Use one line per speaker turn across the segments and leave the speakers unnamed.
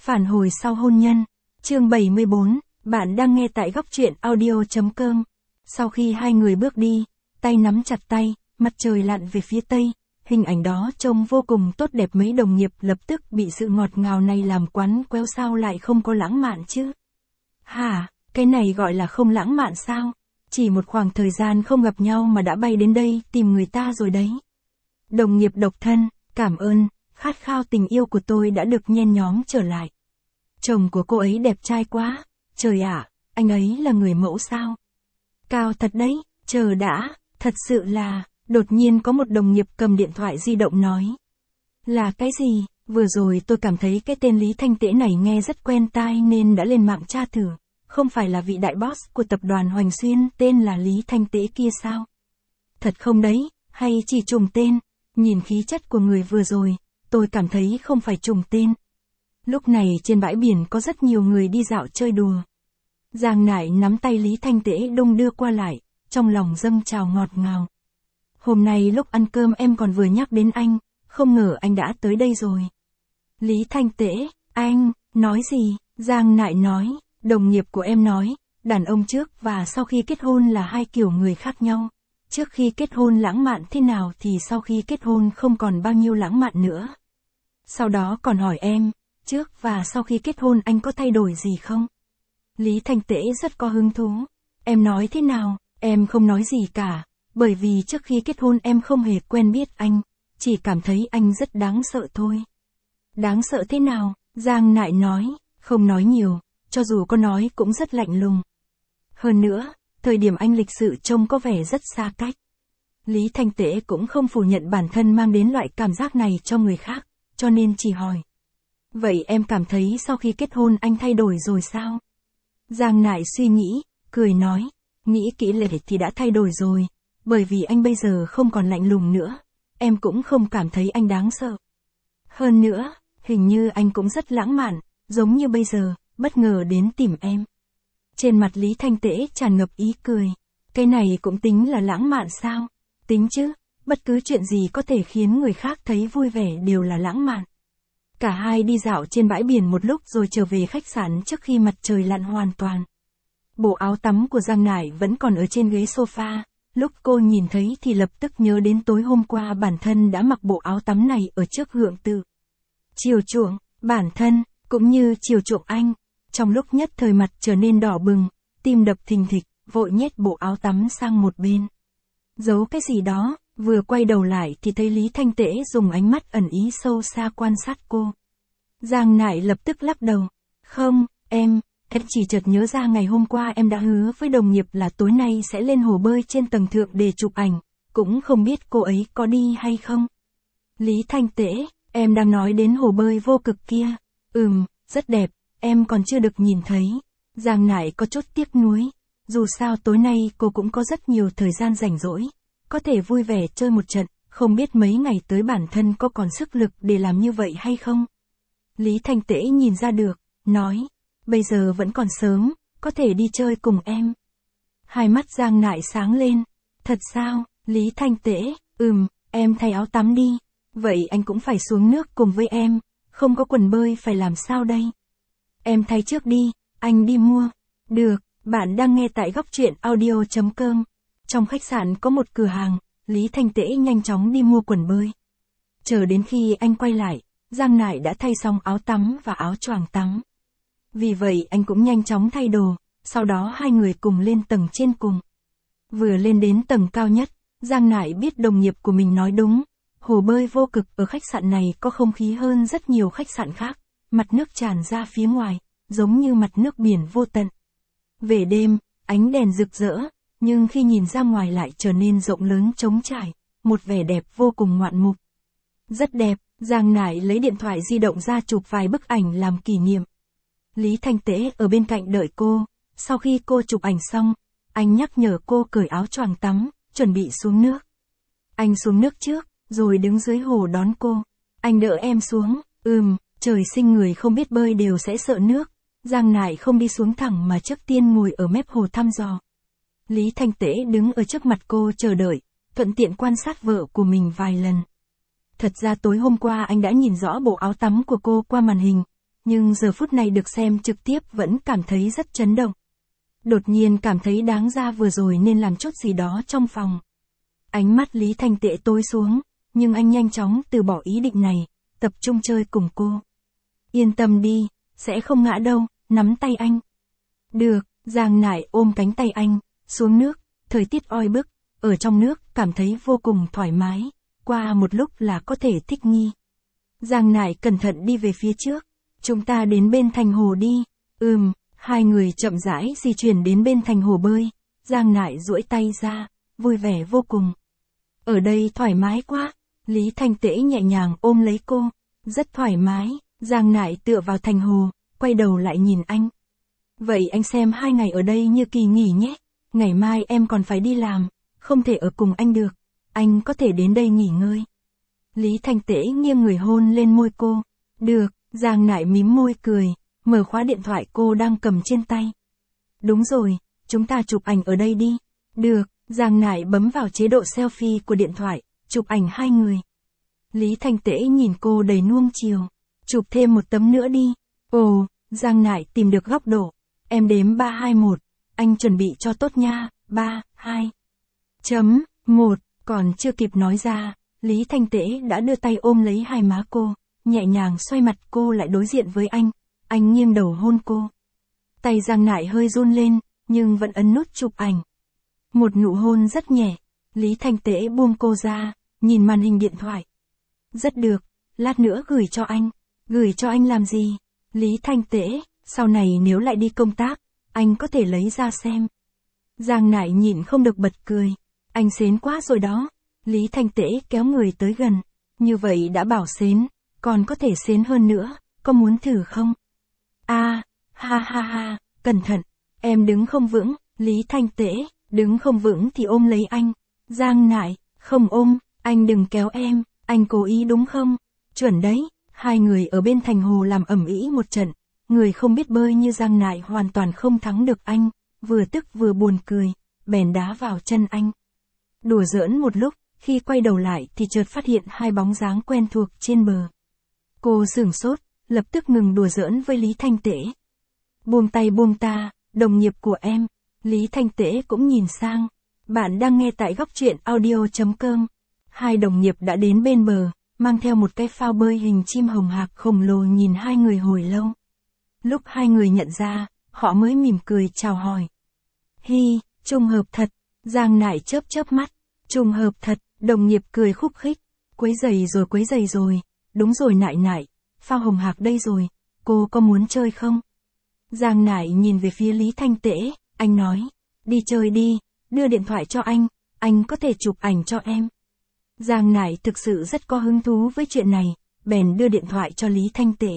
Phản hồi sau hôn nhân. Chương 74, bạn đang nghe tại góc truyện audio.com. Sau khi hai người bước đi, tay nắm chặt tay, mặt trời lặn về phía tây, hình ảnh đó trông vô cùng tốt đẹp. Mấy đồng nghiệp lập tức bị sự ngọt ngào này làm quắn quéo, sao lại không có lãng mạn chứ? Hả, cái này gọi là không lãng mạn sao? Chỉ một khoảng thời gian không gặp nhau mà đã bay đến đây tìm người ta rồi đấy. Đồng nghiệp độc thân, cảm ơn, khát khao tình yêu của tôi đã được nhen nhóm trở lại. Chồng của cô ấy đẹp trai quá, trời ạ, anh ấy là người mẫu sao? Cao thật đấy, chờ đã, thật sự là, đột nhiên có một đồng nghiệp cầm điện thoại di động nói. Là cái gì? Vừa rồi tôi cảm thấy cái tên Lý Thanh Tễ này nghe rất quen tai nên đã lên mạng tra thử. Không phải là vị đại boss của tập đoàn Hoành Xuyên tên là Lý Thanh Tễ kia sao? Thật không đấy, hay chỉ trùng tên? Nhìn khí chất của người vừa rồi, tôi cảm thấy không phải trùng tên. Lúc này trên bãi biển có rất nhiều người đi dạo chơi đùa. Giang Nại nắm tay Lý Thanh Tễ đung đưa qua lại, trong lòng dâng trào ngọt ngào. Hôm nay lúc ăn cơm em còn vừa nhắc đến anh, không ngờ anh đã tới đây rồi. Lý Thanh Tễ, anh, nói gì? Giang Nại nói, đồng nghiệp của em nói, đàn ông trước và sau khi kết hôn là hai kiểu người khác nhau. Trước khi kết hôn lãng mạn thế nào thì sau khi kết hôn không còn bao nhiêu lãng mạn nữa. Sau đó còn hỏi em, trước và sau khi kết hôn anh có thay đổi gì không? Lý Thanh Tễ rất có hứng thú. Em nói thế nào? Em không nói gì cả, bởi vì trước khi kết hôn em không hề quen biết anh, chỉ cảm thấy anh rất đáng sợ thôi. Đáng sợ thế nào? Giang Nại nói, không nói nhiều, cho dù có nói cũng rất lạnh lùng. Hơn nữa, thời điểm anh lịch sự trông có vẻ rất xa cách. Lý Thanh Tễ cũng không phủ nhận bản thân mang đến loại cảm giác này cho người khác, cho nên chỉ hỏi. Vậy em cảm thấy sau khi kết hôn anh thay đổi rồi sao? Giang Nại suy nghĩ, cười nói, nghĩ kỹ lại thì đã thay đổi rồi, bởi vì anh bây giờ không còn lạnh lùng nữa, em cũng không cảm thấy anh đáng sợ. Hơn nữa, hình như anh cũng rất lãng mạn, giống như bây giờ, bất ngờ đến tìm em. Trên mặt Lý Thanh Tễ tràn ngập ý cười, cái này cũng tính là lãng mạn sao? Tính chứ, bất cứ chuyện gì có thể khiến người khác thấy vui vẻ đều là lãng mạn. Cả hai đi dạo trên bãi biển một lúc rồi trở về khách sạn trước khi mặt trời lặn hoàn toàn. Bộ áo tắm của Giang Nải vẫn còn ở trên ghế sofa, lúc cô nhìn thấy thì lập tức nhớ đến tối hôm qua bản thân đã mặc bộ áo tắm này ở trước Hượng Tự. Chiều chuộng, bản thân, cũng như chiều chuộng anh, trong lúc nhất thời mặt trở nên đỏ bừng, tim đập thình thịch, vội nhét bộ áo tắm sang một bên. Giấu cái gì đó, vừa quay đầu lại thì thấy Lý Thanh Tễ dùng ánh mắt ẩn ý sâu xa quan sát cô. Giang Nại lập tức lắc đầu. Không, em chỉ chợt nhớ ra ngày hôm qua em đã hứa với đồng nghiệp là tối nay sẽ lên hồ bơi trên tầng thượng để chụp ảnh, cũng không biết cô ấy có đi hay không. Lý Thanh Tễ, em đang nói đến hồ bơi vô cực kia. Rất đẹp, em còn chưa được nhìn thấy. Giang Nại có chút tiếc nuối. Dù sao tối nay cô cũng có rất nhiều thời gian rảnh rỗi, có thể vui vẻ chơi một trận, không biết mấy ngày tới bản thân có còn sức lực để làm như vậy hay không. Lý Thanh Tễ nhìn ra được, nói, bây giờ vẫn còn sớm, có thể đi chơi cùng em. Hai mắt Giang Nại sáng lên, thật sao? Lý Thanh Tễ, em thay áo tắm đi, vậy anh cũng phải xuống nước cùng với em, không có quần bơi phải làm sao đây? Em thay trước đi, anh đi mua. Được. Bạn đang nghe tại góc truyện audio.com. Trong khách sạn có một cửa hàng, Lý Thanh Tễ nhanh chóng đi mua quần bơi. Chờ đến khi anh quay lại, Giang Nại đã thay xong áo tắm và áo choàng tắm. Vì vậy anh cũng nhanh chóng thay đồ, sau đó hai người cùng lên tầng trên cùng. Vừa lên đến tầng cao nhất, Giang Nại biết đồng nghiệp của mình nói đúng, hồ bơi vô cực ở khách sạn này có không khí hơn rất nhiều khách sạn khác, mặt nước tràn ra phía ngoài, giống như mặt nước biển vô tận. Về đêm, ánh đèn rực rỡ, nhưng khi nhìn ra ngoài lại trở nên rộng lớn trống trải, một vẻ đẹp vô cùng ngoạn mục. Rất đẹp, Giang Nải lấy điện thoại di động ra chụp vài bức ảnh làm kỷ niệm. Lý Thanh Tễ ở bên cạnh đợi cô, sau khi cô chụp ảnh xong, anh nhắc nhở cô cởi áo choàng tắm, chuẩn bị xuống nước. Anh xuống nước trước, rồi đứng dưới hồ đón cô. Anh đỡ em xuống, trời sinh người không biết bơi đều sẽ sợ nước. Giang Nại không đi xuống thẳng mà trước tiên ngồi ở mép hồ thăm dò. Lý Thanh Tễ đứng ở trước mặt cô chờ đợi, thuận tiện quan sát vợ của mình vài lần. Thật ra tối hôm qua anh đã nhìn rõ bộ áo tắm của cô qua màn hình, nhưng giờ phút này được xem trực tiếp vẫn cảm thấy rất chấn động. Đột nhiên cảm thấy đáng ra vừa rồi nên làm chút gì đó trong phòng. Ánh mắt Lý Thanh Tễ tối xuống, nhưng anh nhanh chóng từ bỏ ý định này, tập trung chơi cùng cô. Yên tâm đi, sẽ không ngã đâu, nắm tay anh. Được, Giang Nại ôm cánh tay anh, xuống nước, thời tiết oi bức, ở trong nước cảm thấy vô cùng thoải mái, qua một lúc là có thể thích nghi. Giang Nại cẩn thận đi về phía trước, chúng ta đến bên thành hồ đi. Hai người chậm rãi di chuyển đến bên thành hồ bơi, Giang Nại duỗi tay ra, vui vẻ vô cùng. Ở đây thoải mái quá, Lý Thanh Tễ nhẹ nhàng ôm lấy cô, rất thoải mái, Giang Nại tựa vào thành hồ, quay đầu lại nhìn anh. Vậy anh xem 2 ngày ở đây như kỳ nghỉ nhé, ngày mai em còn phải đi làm, không thể ở cùng anh được, anh có thể đến đây nghỉ ngơi. Lý Thanh Tễ nghiêng người hôn lên môi cô, được, Giang Nại mím môi cười, mở khóa điện thoại cô đang cầm trên tay. Đúng rồi, chúng ta chụp ảnh ở đây đi. Được, Giang Nại bấm vào chế độ selfie của điện thoại, chụp ảnh 2 người. Lý Thanh Tễ nhìn cô đầy nuông chiều, chụp thêm một tấm nữa đi. Ồ, Giang Nại tìm được góc độ, em đếm 3 2 1, anh chuẩn bị cho tốt nha, 3, 2. 1, còn chưa kịp nói ra, Lý Thanh Tễ đã đưa tay ôm lấy hai má cô, nhẹ nhàng xoay mặt cô lại đối diện với anh nghiêng đầu hôn cô. Tay Giang Nại hơi run lên, nhưng vẫn ấn nút chụp ảnh. Một nụ hôn rất nhẹ, Lý Thanh Tễ buông cô ra, nhìn màn hình điện thoại. Rất được, lát nữa gửi cho anh. Gửi cho anh làm gì? Lý Thanh Tễ, sau này nếu lại đi công tác, anh có thể lấy ra xem. Giang Nại nhịn không được bật cười. Anh xến quá rồi đó. Lý Thanh Tễ kéo người tới gần. Như vậy đã bảo xến, còn có thể xến hơn nữa, có muốn thử không? Ha ha, cẩn thận, em đứng không vững, Lý Thanh Tễ, đứng không vững thì ôm lấy anh. Giang Nại, không ôm, anh đừng kéo em, anh cố ý đúng không? Chuẩn đấy, hai người ở bên thành hồ làm ầm ĩ một trận, người không biết bơi như Giang Nại hoàn toàn không thắng được anh, vừa tức vừa buồn cười, bèn đá vào chân anh. Đùa giỡn một lúc, khi quay đầu lại thì chợt phát hiện hai bóng dáng quen thuộc trên bờ. Cô sửng sốt, lập tức ngừng đùa giỡn với Lý Thanh Tễ. Buông tay buông ta, đồng nghiệp của em. Lý Thanh Tễ cũng nhìn sang. Bạn đang nghe tại góc truyện audio.com. Hai đồng nghiệp đã đến bên bờ, mang theo một cái phao bơi hình chim hồng hạc khổng lồ nhìn hai người hồi lâu. Lúc hai người nhận ra, họ mới mỉm cười chào hỏi. Hi, trùng hợp thật. Giang Nại chớp chớp mắt. Trùng hợp thật, đồng nghiệp cười khúc khích. Quấy giày rồi. Đúng rồi Nại, phao hồng hạc đây rồi, cô có muốn chơi không? Giang Nại nhìn về phía Lý Thanh Tễ, anh nói, đi chơi đi, đưa điện thoại cho anh có thể chụp ảnh cho em. Giang Nại thực sự rất có hứng thú với chuyện này, bèn đưa điện thoại cho Lý Thanh Tễ.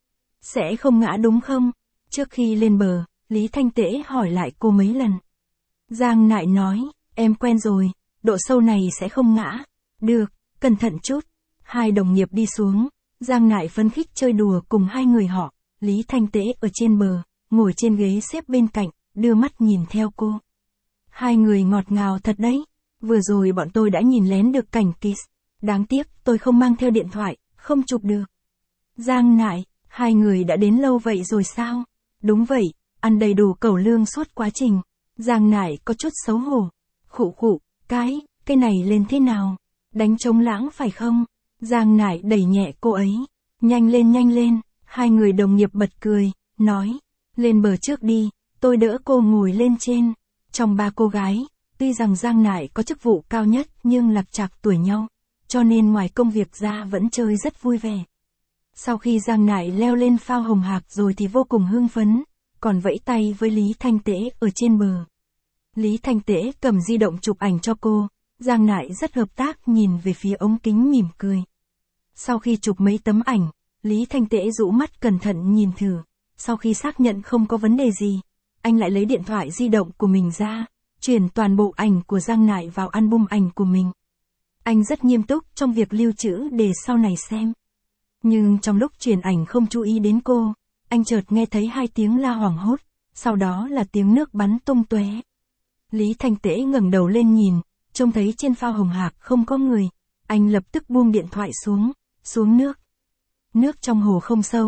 Sẽ không ngã đúng không? Trước khi lên bờ, Lý Thanh Tễ hỏi lại cô mấy lần. Giang Nại nói, em quen rồi, độ sâu này sẽ không ngã. Được, cẩn thận chút. Hai đồng nghiệp đi xuống, Giang Nại phấn khích chơi đùa cùng hai người họ, Lý Thanh Tễ ở trên bờ, ngồi trên ghế xếp bên cạnh, đưa mắt nhìn theo cô. Hai người ngọt ngào thật đấy, vừa rồi bọn tôi đã nhìn lén được cảnh kiss, đáng tiếc tôi không mang theo điện thoại, không chụp được. Giang Nại, hai người đã đến lâu vậy rồi sao? Đúng vậy, ăn đầy đủ cẩu lương suốt quá trình. Giang Nại có chút xấu hổ. Khụ, cái này lên thế nào? Đánh trống lãng phải không? Giang Nại đẩy nhẹ cô ấy. Nhanh lên, hai người đồng nghiệp bật cười, nói, lên bờ trước đi, tôi đỡ cô ngồi lên trên. Trong ba cô gái, tuy rằng Giang Nại có chức vụ cao nhất nhưng lặp chạc tuổi nhau, cho nên ngoài công việc ra vẫn chơi rất vui vẻ. Sau khi Giang Nại leo lên phao hồng hạc rồi thì vô cùng hưng phấn, còn vẫy tay với Lý Thanh Tễ ở trên bờ. Lý Thanh Tễ cầm di động chụp ảnh cho cô, Giang Nại rất hợp tác nhìn về phía ống kính mỉm cười. Sau khi chụp mấy tấm ảnh, Lý Thanh Tễ rũ mắt cẩn thận nhìn thử, sau khi xác nhận không có vấn đề gì, anh lại lấy điện thoại di động của mình ra, chuyển toàn bộ ảnh của Giang Nại vào album ảnh của mình. Anh rất nghiêm túc trong việc lưu trữ để sau này xem. Nhưng trong lúc truyền ảnh không chú ý đến cô, anh chợt nghe thấy hai tiếng la hoảng hốt, sau đó là tiếng nước bắn tung tóe. Lý Thanh Tễ ngẩng đầu lên nhìn, trông thấy trên phao hồng hạc không có người, anh lập tức buông điện thoại xuống nước. Nước trong hồ không sâu,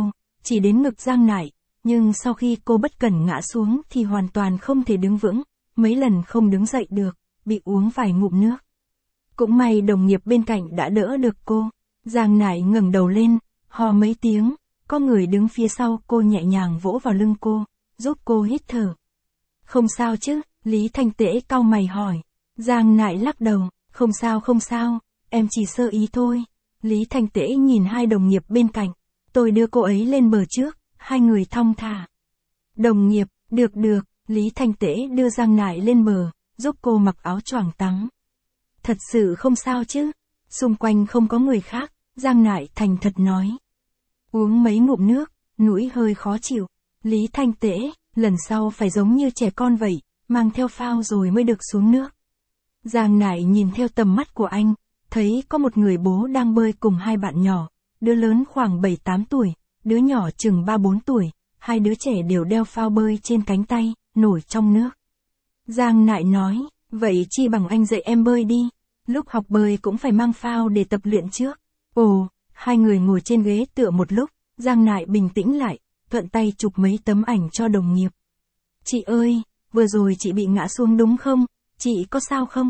chỉ đến ngực Giang Nại, nhưng sau khi cô bất cẩn ngã xuống thì hoàn toàn không thể đứng vững, mấy lần không đứng dậy được, bị uống vài ngụm nước. Cũng may đồng nghiệp bên cạnh đã đỡ được cô. Giang Nại ngẩng đầu lên, hò mấy tiếng, có người đứng phía sau cô nhẹ nhàng vỗ vào lưng cô, giúp cô hít thở. Không sao chứ, Lý Thanh Tễ cau mày hỏi. Giang Nại lắc đầu, không sao, em chỉ sơ ý thôi. Lý Thanh Tễ nhìn hai đồng nghiệp bên cạnh, tôi đưa cô ấy lên bờ trước, hai người thong thả. Đồng nghiệp, được, Lý Thanh Tễ đưa Giang Nại lên bờ, giúp cô mặc áo choàng tắm. Thật sự không sao chứ, xung quanh không có người khác, Giang Nại thành thật nói. Uống mấy ngụm nước, mũi hơi khó chịu. Lý Thanh Tễ, lần sau phải giống như trẻ con vậy, mang theo phao rồi mới được xuống nước. Giang Nại nhìn theo tầm mắt của anh, thấy có một người bố đang bơi cùng hai bạn nhỏ, đứa lớn khoảng 7-8 tuổi, đứa nhỏ chừng 3-4 tuổi, hai đứa trẻ đều đeo phao bơi trên cánh tay, nổi trong nước. Giang Nại nói, vậy chi bằng anh dạy em bơi đi, lúc học bơi cũng phải mang phao để tập luyện trước. Ồ, hai người ngồi trên ghế tựa một lúc, Giang Nại bình tĩnh lại, thuận tay chụp mấy tấm ảnh cho đồng nghiệp. Chị ơi, vừa rồi chị bị ngã xuống đúng không? Chị có sao không?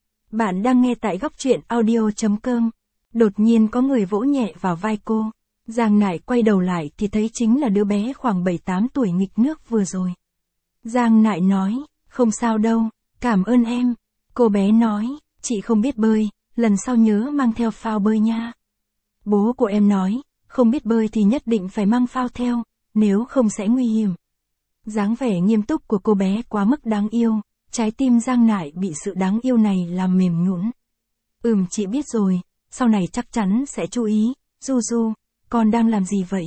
Bạn đang nghe tại góc truyện audio.com. Đột nhiên có người vỗ nhẹ vào vai cô. Giang Nại quay đầu lại thì thấy chính là đứa bé khoảng 7-8 tuổi nghịch nước vừa rồi. Giang Nại nói, không sao đâu, cảm ơn em. Cô bé nói, chị không biết bơi, lần sau nhớ mang theo phao bơi nha. Bố của em nói, không biết bơi thì nhất định phải mang phao theo, nếu không sẽ nguy hiểm. Dáng vẻ nghiêm túc của cô bé quá mức đáng yêu, trái tim Giang Nại bị sự đáng yêu này làm mềm nhũn. Chị biết rồi, sau này chắc chắn sẽ chú ý. Du, con đang làm gì vậy?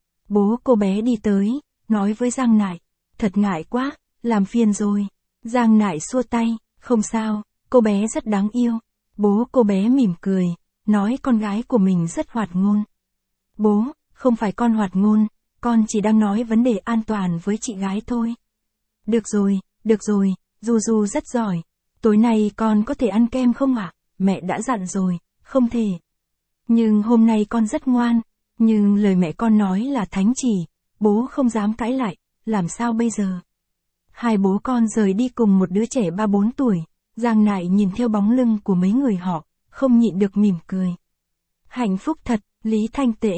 Bố cô bé đi tới, nói với Giang Nại, thật ngại quá, làm phiền rồi. Giang Nại xua tay, không sao, cô bé rất đáng yêu. Bố cô bé mỉm cười, nói con gái của mình rất hoạt ngôn. Bố, không phải con hoạt ngôn, con chỉ đang nói vấn đề an toàn với chị gái thôi. Được rồi, Du rất giỏi. Tối nay con có thể ăn kem không ạ? Mẹ đã dặn rồi, không thể. Nhưng hôm nay con rất ngoan, nhưng lời mẹ con nói là thánh chỉ, bố không dám cãi lại, làm sao bây giờ? Hai bố con rời đi cùng một đứa trẻ 3-4 tuổi, Giang Nại nhìn theo bóng lưng của mấy người họ, không nhịn được mỉm cười. Hạnh phúc thật, Lý Thanh Tễ,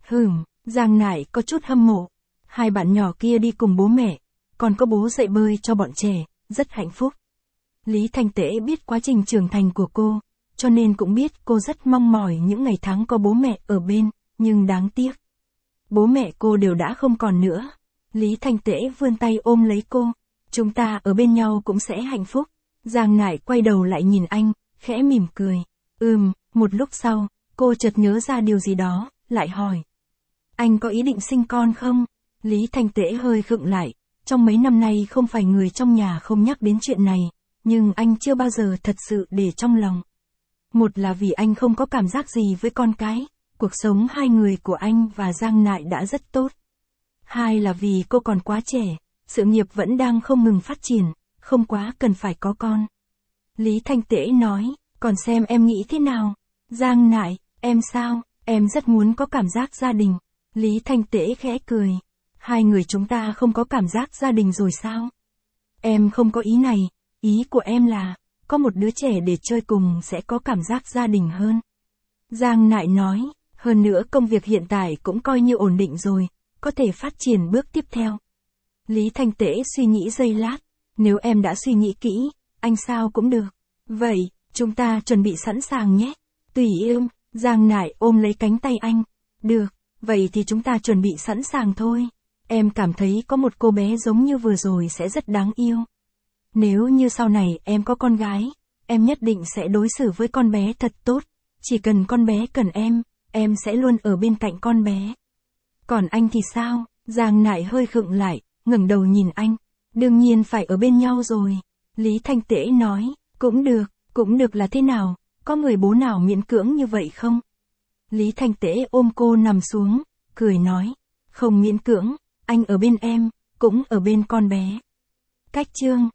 Giang Nại có chút hâm mộ. Hai bạn nhỏ kia đi cùng bố mẹ, còn có bố dạy bơi cho bọn trẻ, rất hạnh phúc. Lý Thanh Tễ biết quá trình trưởng thành của cô, cho nên cũng biết cô rất mong mỏi những ngày tháng có bố mẹ ở bên, nhưng đáng tiếc. Bố mẹ cô đều đã không còn nữa. Lý Thanh Tễ vươn tay ôm lấy cô, chúng ta ở bên nhau cũng sẽ hạnh phúc. Giang Nại quay đầu lại nhìn anh, khẽ mỉm cười. Một lúc sau, cô chợt nhớ ra điều gì đó, lại hỏi. Anh có ý định sinh con không? Lý Thanh Tễ hơi khựng lại, trong mấy năm nay không phải người trong nhà không nhắc đến chuyện này, nhưng anh chưa bao giờ thật sự để trong lòng. Một là vì anh không có cảm giác gì với con cái, cuộc sống hai người của anh và Giang Nại đã rất tốt. Hai là vì cô còn quá trẻ, sự nghiệp vẫn đang không ngừng phát triển, không quá cần phải có con. Lý Thanh Tễ nói, còn xem em nghĩ thế nào? Giang Nại, em sao? Em rất muốn có cảm giác gia đình. Lý Thanh Tễ khẽ cười. Hai người chúng ta không có cảm giác gia đình rồi sao? Em không có ý này, ý của em là, có một đứa trẻ để chơi cùng sẽ có cảm giác gia đình hơn. Giang Nại nói, hơn nữa công việc hiện tại cũng coi như ổn định rồi, có thể phát triển bước tiếp theo. Lý Thanh Tễ suy nghĩ giây lát, nếu em đã suy nghĩ kỹ, anh sao cũng được. Vậy, chúng ta chuẩn bị sẵn sàng nhé. Tùy yêu, Giang Nại ôm lấy cánh tay anh. Được, vậy thì chúng ta chuẩn bị sẵn sàng thôi. Em cảm thấy có một cô bé giống như vừa rồi sẽ rất đáng yêu. Nếu như sau này em có con gái, em nhất định sẽ đối xử với con bé thật tốt. Chỉ cần con bé cần em sẽ luôn ở bên cạnh con bé. Còn anh thì sao? Giang Nại hơi khựng lại, ngẩng đầu nhìn anh. Đương nhiên phải ở bên nhau rồi. Lý Thanh Tễ nói, cũng được là thế nào? Có người bố nào miễn cưỡng như vậy không? Lý Thanh Tễ ôm cô nằm xuống, cười nói, không miễn cưỡng, anh ở bên em, cũng ở bên con bé. Cách chương